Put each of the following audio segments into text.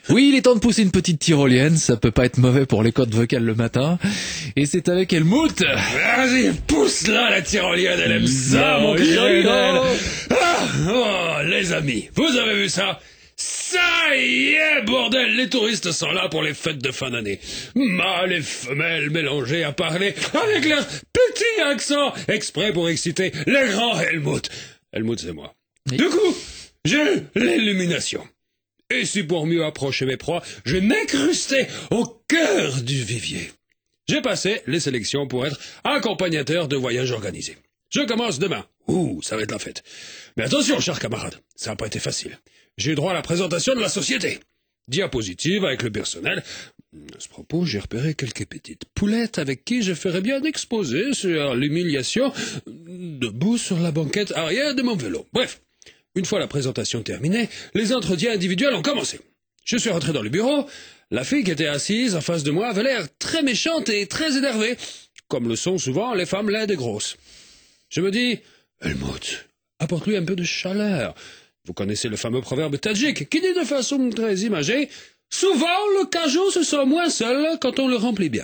Oui, il est temps de pousser une petite tyrolienne, ça peut pas être mauvais pour les cordes vocales le matin. Et c'est avec Helmut. Vas-y, pousse-la la tyrolienne, elle aime ça, mon criminel. Les amis, vous avez vu ça? Ça y est, bordel, les touristes sont là pour les fêtes de fin d'année. Mâles et femelles mélangés à parler avec leur petit accent, exprès pour exciter le grand Helmut. Helmut, c'est moi. Oui. Du coup, j'ai l'illumination. Et si pour mieux approcher mes proies, je m'incrustais au cœur du vivier. J'ai passé les sélections pour être accompagnateur de voyages organisés. Je commence demain. Ça va être la fête. Mais attention, chers camarades, ça n'a pas été facile. J'ai eu droit à la présentation de la société. Diapositive avec le personnel. À ce propos, j'ai repéré quelques petites poulettes avec qui je ferais bien exposer sur l'humiliation debout sur la banquette arrière de mon vélo. Bref, une fois la présentation terminée, les entretiens individuels ont commencé. Je suis rentré dans le bureau. La fille qui était assise en face de moi avait l'air très méchante et très énervée, comme le sont souvent les femmes laides et grosses. Je me dis, Helmut, apporte-lui un peu de chaleur. Vous connaissez le fameux proverbe tadjik qui dit de façon très imagée, souvent le cajot se sent moins seul quand on le remplit bien.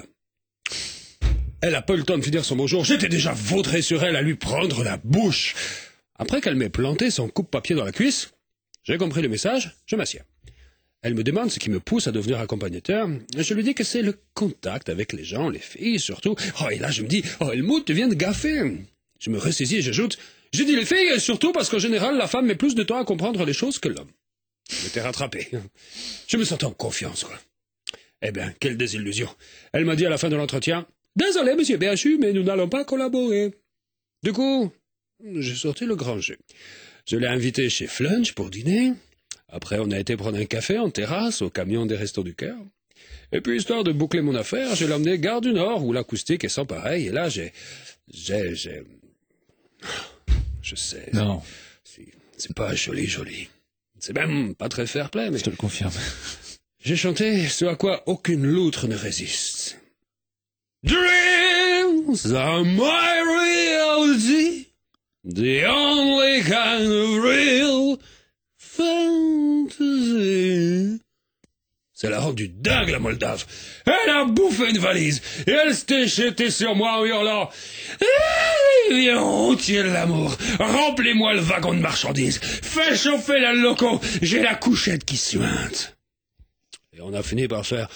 Elle n'a pas eu le temps de finir son bonjour, j'étais déjà vautré sur elle à lui prendre la bouche. Après qu'elle m'ait planté son coupe-papier dans la cuisse, j'ai compris le message, je m'assieds. Elle me demande ce qui me pousse à devenir accompagnateur. Je lui dis que c'est le contact avec les gens, les filles surtout. Et là je me dis, Helmut, tu viens de gaffer. Je me ressaisis et j'ajoute, j'ai dit les filles, surtout parce qu'en général, la femme met plus de temps à comprendre les choses que l'homme. Je m'étais rattrapé. Je me sentais en confiance, quoi. Eh bien, quelle désillusion. Elle m'a dit à la fin de l'entretien, désolé, monsieur BHU, mais nous n'allons pas collaborer. Du coup, j'ai sorti le grand jeu. Je l'ai invité chez Flunch pour dîner. Après, on a été prendre un café en terrasse au camion des Restos du Cœur. Et puis, histoire de boucler mon affaire, je l'ai emmené Gare du Nord, où l'acoustique est sans pareil. Et là, Je sais. Non. C'est pas joli. C'est même pas très fair-play, mais... Je te le confirme. J'ai chanté ce à quoi aucune loutre ne résiste. Dreams are my reality, the only kind of real fantasy. C'est la rendue dingue, la Moldave. Elle a bouffé une valise, et elle s'était jetée sur moi en hurlant « Viens, routier de l'amour, remplis-moi le wagon de marchandises, fais chauffer la loco, j'ai la couchette qui suinte. » Et on a fini par faire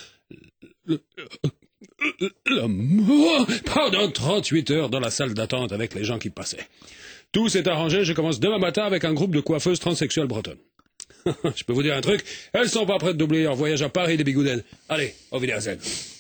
l'amour pendant 38 heures dans la salle d'attente avec les gens qui passaient. Tout s'est arrangé, je commence demain matin avec un groupe de coiffeuses transsexuelles bretonnes. Je peux vous dire un truc, elles sont pas prêtes d'oublier leur voyage à Paris des Bigouden. Allez, au Wiedersehen.